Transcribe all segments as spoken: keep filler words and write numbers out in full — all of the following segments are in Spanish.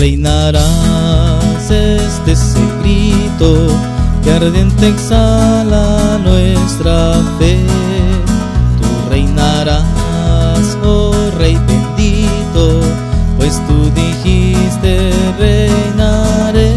reinarás, este es el grito que ardiente exhala nuestra fe. Tú reinarás, oh Rey bendito, pues tú dijiste reinaré.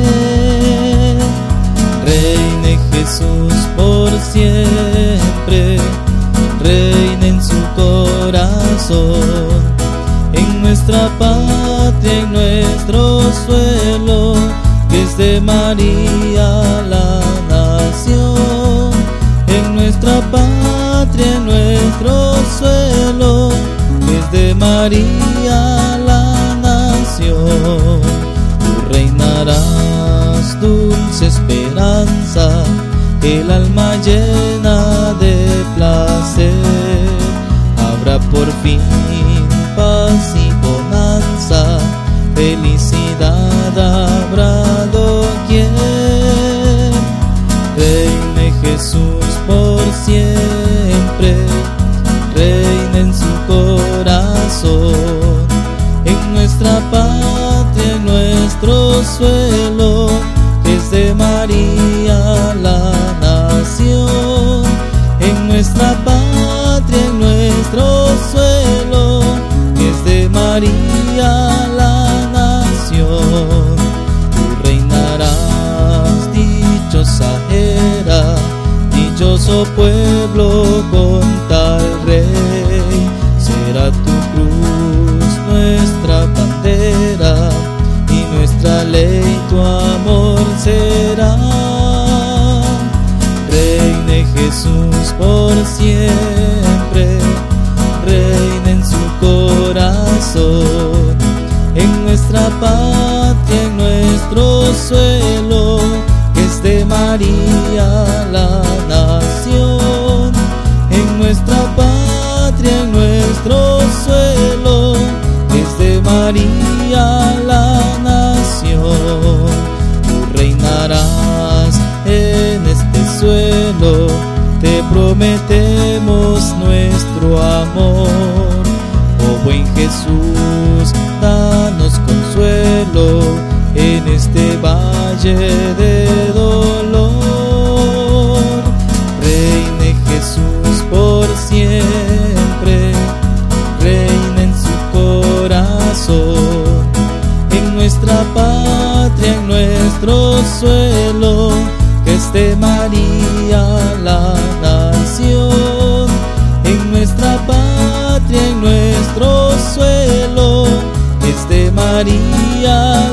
Reine Jesús por siempre, reina en su corazón, en nuestra patria, en nuestro suelo, que es de María la nación. En nuestra patria, en nuestro suelo, que es de María la nación. Tú reinarás, dulce esperanza, el alma llena de placer. Habrá por fin paz y bonanza, felicidad habrá doquier. Reine Jesús por siempre, reina en su corazón, en nuestra patria, en nuestro suelo, que es de María la nación. En nuestra patria, en nuestro suelo, que es de María la nación. Tú reinarás, dichosa era, dichoso pueblo con tal rey. Será tu cruz nuestra bandera, y nuestra ley tu amor será. Reine Jesús por siempre, reina en su corazón, en nuestra patria, en nuestro suelo, que es de María la nación. En nuestra patria, en nuestro suelo, que es de María la nación. Tú reinarás en este suelo, te prometemos nuestro amor. Oh buen Jesús, danos consuelo en este valle de dolor. Reine Jesús por siempre, reina en su corazón, en nuestra patria, en nuestro suelo, que es de María la nación. En nuestra patria, en nuestro suelo, que es de María